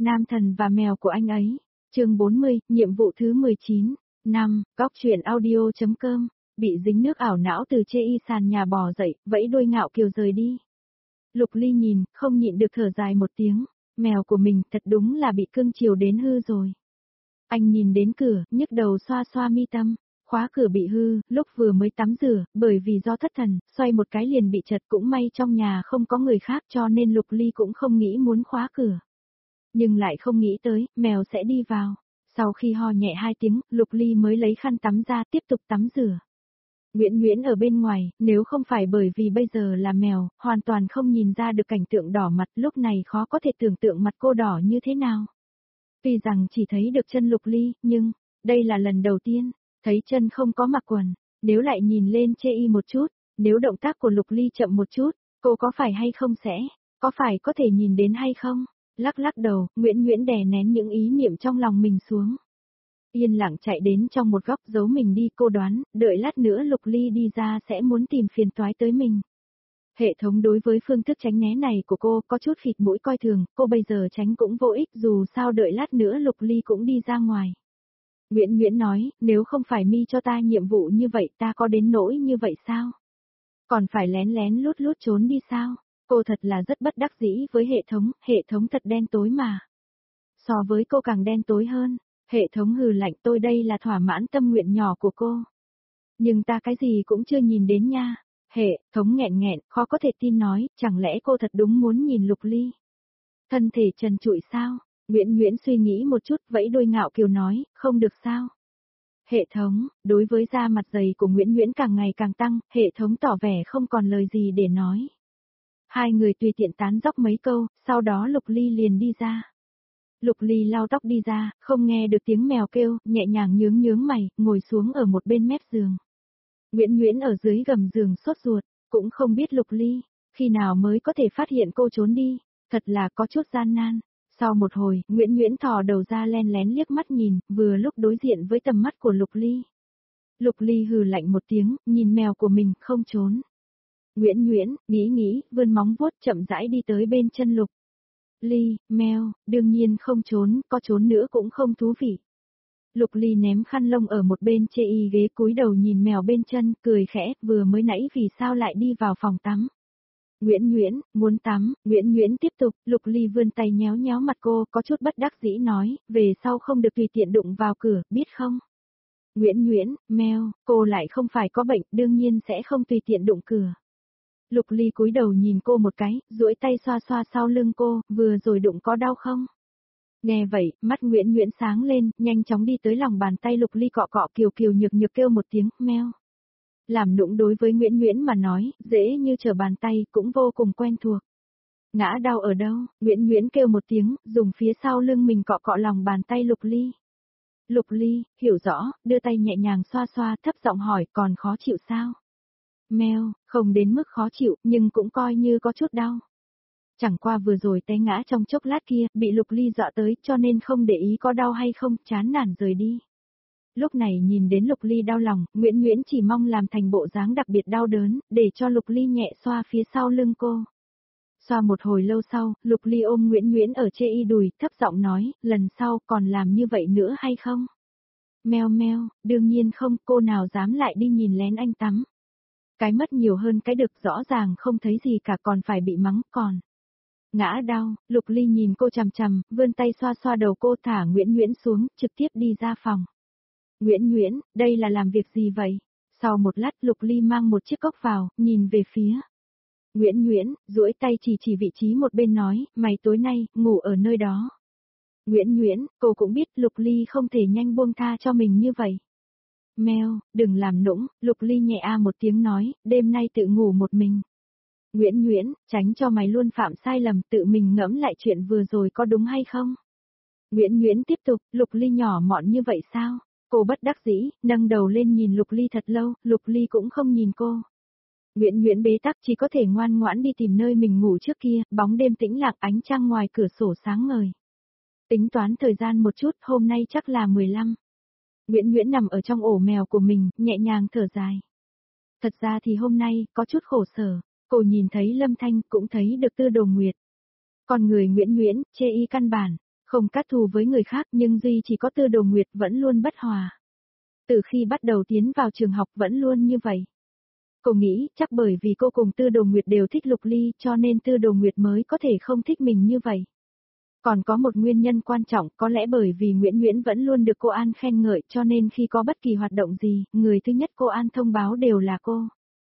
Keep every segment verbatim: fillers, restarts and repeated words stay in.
Nam thần và mèo của anh ấy. Chương bốn mươi, nhiệm vụ thứ mười chín. năm, góc truyện audio.com, bị dính nước ảo não từ chê y sàn nhà bò dậy, vẫy đuôi ngạo kiều rời đi. Lục Ly nhìn, không nhịn được thở dài một tiếng, mèo của mình thật đúng là bị cưng chiều đến hư rồi. Anh nhìn đến cửa, nhức đầu xoa xoa mi tâm, khóa cửa bị hư, lúc vừa mới tắm rửa, bởi vì do thất thần, xoay một cái liền bị chật, cũng may trong nhà không có người khác cho nên Lục Ly cũng không nghĩ muốn khóa cửa. Nhưng lại không nghĩ tới, mèo sẽ đi vào. Sau khi ho nhẹ hai tiếng, Lục Ly mới lấy khăn tắm ra tiếp tục tắm rửa. Nguyễn Nguyễn ở bên ngoài, nếu không phải bởi vì bây giờ là mèo, hoàn toàn không nhìn ra được cảnh tượng đỏ mặt, lúc này khó có thể tưởng tượng mặt cô đỏ như thế nào. Tuy rằng chỉ thấy được chân Lục Ly, nhưng, đây là lần đầu tiên, thấy chân không có mặc quần, nếu lại nhìn lên chê y một chút, nếu động tác của Lục Ly chậm một chút, cô có phải hay không sẽ, có phải có thể nhìn đến hay không? Lắc lắc đầu, Nguyễn Nguyễn đè nén những ý niệm trong lòng mình xuống. Yên lặng chạy đến trong một góc giấu mình đi, cô đoán, đợi lát nữa Lục Ly đi ra sẽ muốn tìm phiền toái tới mình. Hệ thống đối với phương thức tránh né này của cô có chút khịt mũi coi thường, cô bây giờ tránh cũng vô ích, dù sao đợi lát nữa Lục Ly cũng đi ra ngoài. Nguyễn Nguyễn nói, nếu không phải mi cho ta nhiệm vụ như vậy ta có đến nỗi như vậy sao? Còn phải lén lén lút lút trốn đi sao? Cô thật là rất bất đắc dĩ với hệ thống, hệ thống thật đen tối mà. So với cô càng đen tối hơn, hệ thống hừ lạnh, tôi đây là thỏa mãn tâm nguyện nhỏ của cô. Nhưng ta cái gì cũng chưa nhìn đến nha. Hệ thống nghẹn nghẹn, khó có thể tin nói, chẳng lẽ cô thật đúng muốn nhìn Lục Ly? Thân thể trần trụi sao? Nguyễn Nguyễn suy nghĩ một chút, vẫy đuôi ngạo kiều nói, không được sao? Hệ thống, đối với da mặt dày của Nguyễn Nguyễn càng ngày càng tăng, hệ thống tỏ vẻ không còn lời gì để nói. Hai người tùy tiện tán dóc mấy câu, sau đó Lục Ly liền đi ra. Lục Ly lau tóc đi ra, không nghe được tiếng mèo kêu, nhẹ nhàng nhướng nhướng mày, ngồi xuống ở một bên mép giường. Nguyễn Nguyễn ở dưới gầm giường sốt ruột, cũng không biết Lục Ly, khi nào mới có thể phát hiện cô trốn đi, thật là có chút gian nan. Sau một hồi, Nguyễn Nguyễn thò đầu ra len lén liếc mắt nhìn, vừa lúc đối diện với tầm mắt của Lục Ly. Lục Ly hừ lạnh một tiếng, nhìn mèo của mình, không trốn. Nguyễn Nguyễn, nghĩ nghĩ, vươn móng vuốt chậm rãi đi tới bên chân Lục Ly, mèo, đương nhiên không trốn, có trốn nữa cũng không thú vị. Lục Ly ném khăn lông ở một bên chê y ghế, cúi đầu nhìn mèo bên chân, cười khẽ, vừa mới nãy vì sao lại đi vào phòng tắm. Nguyễn Nguyễn, muốn tắm, Nguyễn Nguyễn tiếp tục, Lục Ly vươn tay nhéo nhéo mặt cô, có chút bất đắc dĩ nói, về sau không được tùy tiện đụng vào cửa, biết không? Nguyễn Nguyễn, mèo, cô lại không phải có bệnh, đương nhiên sẽ không tùy tiện đụng cửa. Lục Ly cúi đầu nhìn cô một cái, duỗi tay xoa xoa sau lưng cô, vừa rồi đụng có đau không? Nghe vậy, mắt Nguyễn Nguyễn sáng lên, nhanh chóng đi tới lòng bàn tay Lục Ly cọ cọ, kiều kiều nhược nhược kêu một tiếng, meo. Làm nũng đối với Nguyễn Nguyễn mà nói, dễ như trở bàn tay, cũng vô cùng quen thuộc. Ngã đau ở đâu? Nguyễn Nguyễn kêu một tiếng, dùng phía sau lưng mình cọ cọ lòng bàn tay Lục Ly. Lục Ly, hiểu rõ, đưa tay nhẹ nhàng xoa xoa, thấp giọng hỏi, còn khó chịu sao? Meo, không đến mức khó chịu, nhưng cũng coi như có chút đau. Chẳng qua vừa rồi té ngã trong chốc lát kia, bị Lục Ly dọa tới, cho nên không để ý có đau hay không, chán nản rời đi. Lúc này nhìn đến Lục Ly đau lòng, Nguyễn Nguyễn chỉ mong làm thành bộ dáng đặc biệt đau đớn, để cho Lục Ly nhẹ xoa phía sau lưng cô. Xoa một hồi lâu sau, Lục Ly ôm Nguyễn Nguyễn ở chê y đùi, thấp giọng nói, lần sau còn làm như vậy nữa hay không? Meo meo, đương nhiên không, cô nào dám lại đi nhìn lén anh tắm. Cái mất nhiều hơn cái được, rõ ràng không thấy gì cả còn phải bị mắng còn. Ngã đau, Lục Ly nhìn cô chằm chằm, vươn tay xoa xoa đầu cô, thả Nguyễn Nguyễn xuống, trực tiếp đi ra phòng. Nguyễn Nguyễn, đây là làm việc gì vậy? Sau một lát Lục Ly mang một chiếc cốc vào, nhìn về phía. Nguyễn Nguyễn, duỗi tay chỉ chỉ vị trí một bên nói, mày tối nay, ngủ ở nơi đó. Nguyễn Nguyễn, cô cũng biết Lục Ly không thể nhanh buông tha cho mình như vậy. Meo, đừng làm nũng, Lục Ly nhẹ a một tiếng nói, đêm nay tự ngủ một mình. Nguyễn Nguyễn, tránh cho mày luôn phạm sai lầm, tự mình ngẫm lại chuyện vừa rồi có đúng hay không? Nguyễn Nguyễn tiếp tục, Lục Ly nhỏ mọn như vậy sao? Cô bất đắc dĩ, nâng đầu lên nhìn Lục Ly thật lâu, Lục Ly cũng không nhìn cô. Nguyễn Nguyễn bế tắc, chỉ có thể ngoan ngoãn đi tìm nơi mình ngủ trước kia, bóng đêm tĩnh lặng, ánh trăng ngoài cửa sổ sáng ngời. Tính toán thời gian một chút, hôm nay chắc là mười lăm. Nguyễn Nguyễn nằm ở trong ổ mèo của mình, nhẹ nhàng thở dài. Thật ra thì hôm nay, có chút khổ sở, cô nhìn thấy Lâm Thanh, cũng thấy được Tư Đồ Nguyệt. Còn người Nguyễn Nguyễn, chê y căn bản, Không cát thù với người khác nhưng duy chỉ có Tư Đồ Nguyệt vẫn luôn bất hòa. Từ khi bắt đầu tiến vào trường học vẫn luôn như vậy. Cô nghĩ chắc bởi vì cô cùng Tư Đồ Nguyệt đều thích Lục Ly cho nên Tư Đồ Nguyệt mới có thể không thích mình như vậy. Còn có một nguyên nhân quan trọng có lẽ bởi vì Nguyễn Nguyễn vẫn luôn được cô An khen ngợi cho nên khi có bất kỳ hoạt động gì, người thứ nhất cô An thông báo đều là cô.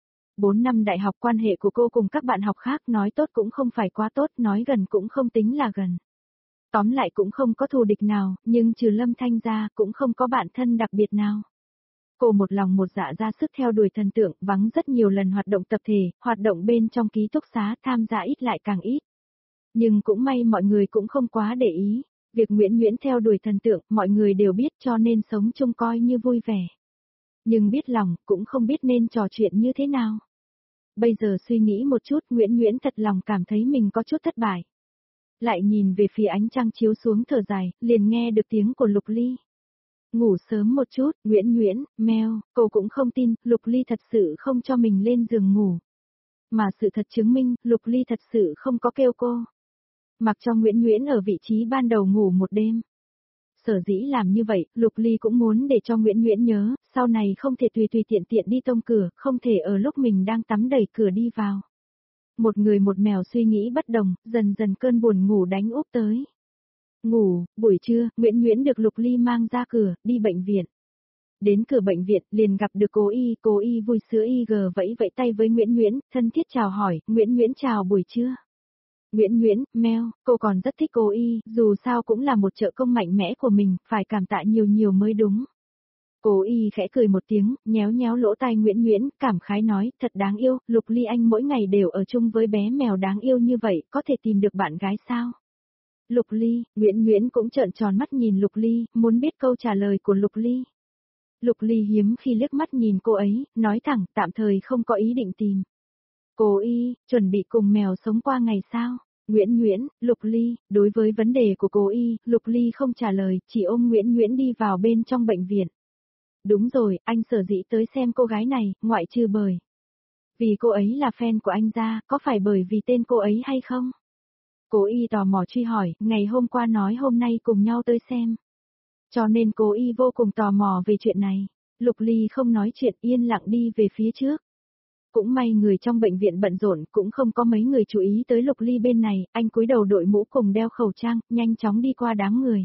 Bốn năm đại học quan hệ của cô cùng các bạn học khác nói tốt cũng không phải quá tốt, nói gần cũng không tính là gần. Tóm lại cũng không có thù địch nào, nhưng trừ Lâm Thanh ra cũng không có bạn thân đặc biệt nào. Cô một lòng một dạ ra sức theo đuổi thần tượng, vắng rất nhiều lần hoạt động tập thể, hoạt động bên trong ký túc xá tham gia ít lại càng ít. Nhưng cũng may mọi người cũng không quá để ý, việc Nguyễn Nguyễn theo đuổi thần tượng mọi người đều biết cho nên sống chung coi như vui vẻ. Nhưng biết lòng cũng không biết nên trò chuyện như thế nào. Bây giờ suy nghĩ một chút Nguyễn Nguyễn thật lòng cảm thấy mình có chút thất bại. Lại nhìn về phía ánh trăng chiếu xuống thở dài, liền nghe được tiếng của Lục Ly. Ngủ sớm một chút, Nguyễn Nguyễn, meo, cô cũng không tin, Lục Ly thật sự không cho mình lên giường ngủ. Mà sự thật chứng minh, Lục Ly thật sự không có kêu cô. Mặc cho Nguyễn Nguyễn ở vị trí ban đầu ngủ một đêm. Sở dĩ làm như vậy, Lục Ly cũng muốn để cho Nguyễn Nguyễn nhớ, sau này không thể tùy tùy tiện tiện đi tông cửa, không thể ở lúc mình đang tắm đẩy cửa đi vào. Một người một mèo suy nghĩ bất đồng, dần dần cơn buồn ngủ đánh úp tới. Ngủ, buổi trưa, Nguyễn Nguyễn được Lục Ly mang ra cửa, đi bệnh viện. Đến cửa bệnh viện, liền gặp được cô Y, cô Y vui sữa Y G vẫy vẫy tay với Nguyễn Nguyễn, thân thiết chào hỏi, Nguyễn Nguyễn chào buổi trưa. Nguyễn Nguyễn, meo, cô còn rất thích cô Y, dù sao cũng là một trợ công mạnh mẽ của mình, phải cảm tạ nhiều nhiều mới đúng. Cô Y khẽ cười một tiếng, nhéo nhéo lỗ tai Nguyễn Nguyễn, cảm khái nói, thật đáng yêu, Lục Ly anh mỗi ngày đều ở chung với bé mèo đáng yêu như vậy, có thể tìm được bạn gái sao? Lục Ly, Nguyễn Nguyễn cũng trợn tròn mắt nhìn Lục Ly, muốn biết câu trả lời của Lục Ly. Lục Ly hiếm khi liếc mắt nhìn cô ấy, nói thẳng, tạm thời không có ý định tìm. Cô Y, chuẩn bị cùng mèo sống qua ngày sao? Nguyễn Nguyễn, Lục Ly, đối với vấn đề của cô Y, Lục Ly không trả lời, chỉ ôm Nguyễn Nguyễn đi vào bên trong bệnh viện. Đúng rồi, anh sở dĩ tới xem cô gái này, ngoại trừ bởi. Vì cô ấy là fan của anh ra, có phải bởi vì tên cô ấy hay không? Cô Y tò mò truy hỏi, ngày hôm qua nói hôm nay cùng nhau tới xem. Cho nên cô Y vô cùng tò mò về chuyện này. Lục Ly không nói chuyện yên lặng đi về phía trước. Cũng may người trong bệnh viện bận rộn cũng không có mấy người chú ý tới Lục Ly bên này, anh cúi đầu đội mũ cùng đeo khẩu trang, nhanh chóng đi qua đám người.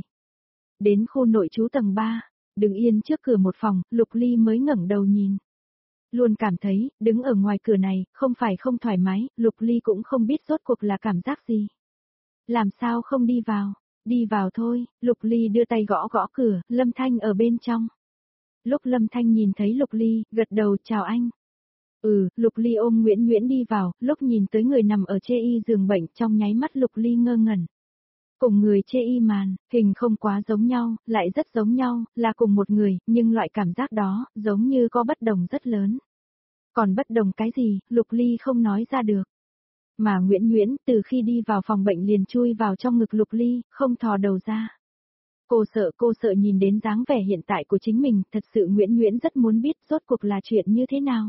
Đến khu nội trú tầng ba, đứng yên trước cửa một phòng, Lục Ly mới ngẩng đầu nhìn. Luôn cảm thấy, đứng ở ngoài cửa này, không phải không thoải mái, Lục Ly cũng không biết rốt cuộc là cảm giác gì. Làm sao không đi vào? Đi vào thôi, Lục Ly đưa tay gõ gõ cửa, Lâm Thanh ở bên trong. Lúc Lâm Thanh nhìn thấy Lục Ly, gật đầu chào anh. Ừ, Lục Ly ôm Nguyễn Nguyễn đi vào, lúc nhìn tới người nằm ở chê y giường bệnh trong nháy mắt Lục Ly ngơ ngẩn. Cùng người chê y màn, hình không quá giống nhau, lại rất giống nhau, là cùng một người, nhưng loại cảm giác đó, giống như có bất đồng rất lớn. Còn bất đồng cái gì, Lục Ly không nói ra được. Mà Nguyễn Nguyễn, từ khi đi vào phòng bệnh liền chui vào trong ngực Lục Ly, không thò đầu ra. Cô sợ, cô sợ nhìn đến dáng vẻ hiện tại của chính mình, thật sự Nguyễn Nguyễn rất muốn biết rốt cuộc là chuyện như thế nào.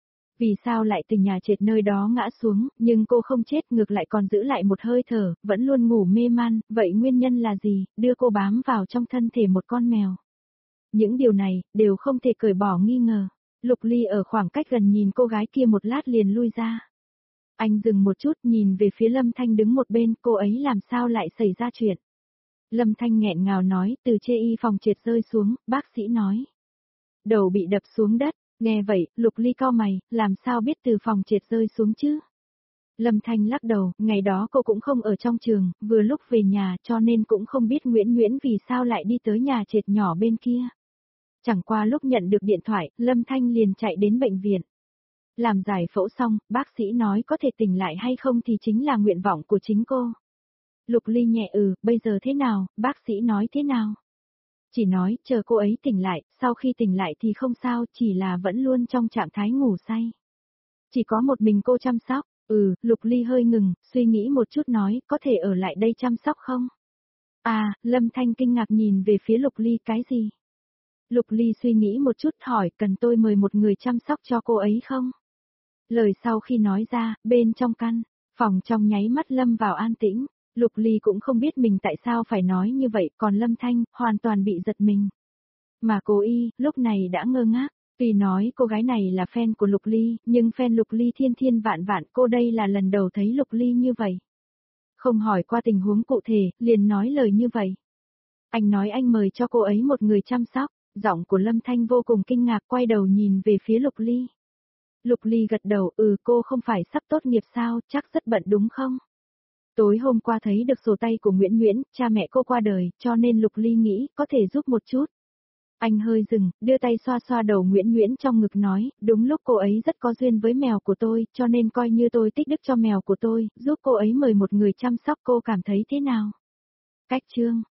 Vì sao lại từ nhà trệt nơi đó ngã xuống, nhưng cô không chết ngược lại còn giữ lại một hơi thở, vẫn luôn ngủ mê man, vậy nguyên nhân là gì, đưa cô bám vào trong thân thể một con mèo. Những điều này, đều không thể cởi bỏ nghi ngờ. Lục Ly ở khoảng cách gần nhìn cô gái kia một lát liền lui ra. Anh dừng một chút nhìn về phía Lâm Thanh đứng một bên, cô ấy làm sao lại xảy ra chuyện. Lâm Thanh nghẹn ngào nói, từ chê y phòng trệt rơi xuống, bác sĩ nói. Đầu bị đập xuống đất, nghe vậy, Lục Ly cau mày, làm sao biết từ phòng trệt rơi xuống chứ? Lâm Thanh lắc đầu, ngày đó cô cũng không ở trong trường, vừa lúc về nhà cho nên cũng không biết Nguyễn Nguyễn vì sao lại đi tới nhà trệt nhỏ bên kia. Chẳng qua lúc nhận được điện thoại, Lâm Thanh liền chạy đến bệnh viện. Làm giải phẫu xong, bác sĩ nói có thể tỉnh lại hay không thì chính là nguyện vọng của chính cô. Lục Ly nhẹ ừ, bây giờ thế nào, bác sĩ nói thế nào? Chỉ nói, chờ cô ấy tỉnh lại, sau khi tỉnh lại thì không sao, chỉ là vẫn luôn trong trạng thái ngủ say. Chỉ có một mình cô chăm sóc, ừ, Lục Ly hơi ngừng, suy nghĩ một chút nói, có thể ở lại đây chăm sóc không? À, Lâm Thanh kinh ngạc nhìn về phía Lục Ly, cái gì? Lục Ly suy nghĩ một chút hỏi, cần tôi mời một người chăm sóc cho cô ấy không? Lời sau khi nói ra, bên trong căn, phòng trong nháy mắt lâm vào an tĩnh. Lục Ly cũng không biết mình tại sao phải nói như vậy, còn Lâm Thanh, hoàn toàn bị giật mình. Mà cô Y, lúc này đã ngơ ngác, tuy nói cô gái này là fan của Lục Ly, nhưng fan Lục Ly thiên thiên vạn vạn, cô đây là lần đầu thấy Lục Ly như vậy. Không hỏi qua tình huống cụ thể, liền nói lời như vậy. Anh nói anh mời cho cô ấy một người chăm sóc, giọng của Lâm Thanh vô cùng kinh ngạc quay đầu nhìn về phía Lục Ly. Lục Ly gật đầu, ừ cô không phải sắp tốt nghiệp sao, chắc rất bận đúng không? Tối hôm qua thấy được sổ tay của Nguyễn Nguyễn, cha mẹ cô qua đời, cho nên Lục Ly nghĩ có thể giúp một chút. Anh hơi dừng, đưa tay xoa xoa đầu Nguyễn Nguyễn trong ngực nói, đúng lúc cô ấy rất có duyên với mèo của tôi, cho nên coi như tôi tích đức cho mèo của tôi, giúp cô ấy mời một người chăm sóc, cô cảm thấy thế nào? Cách chương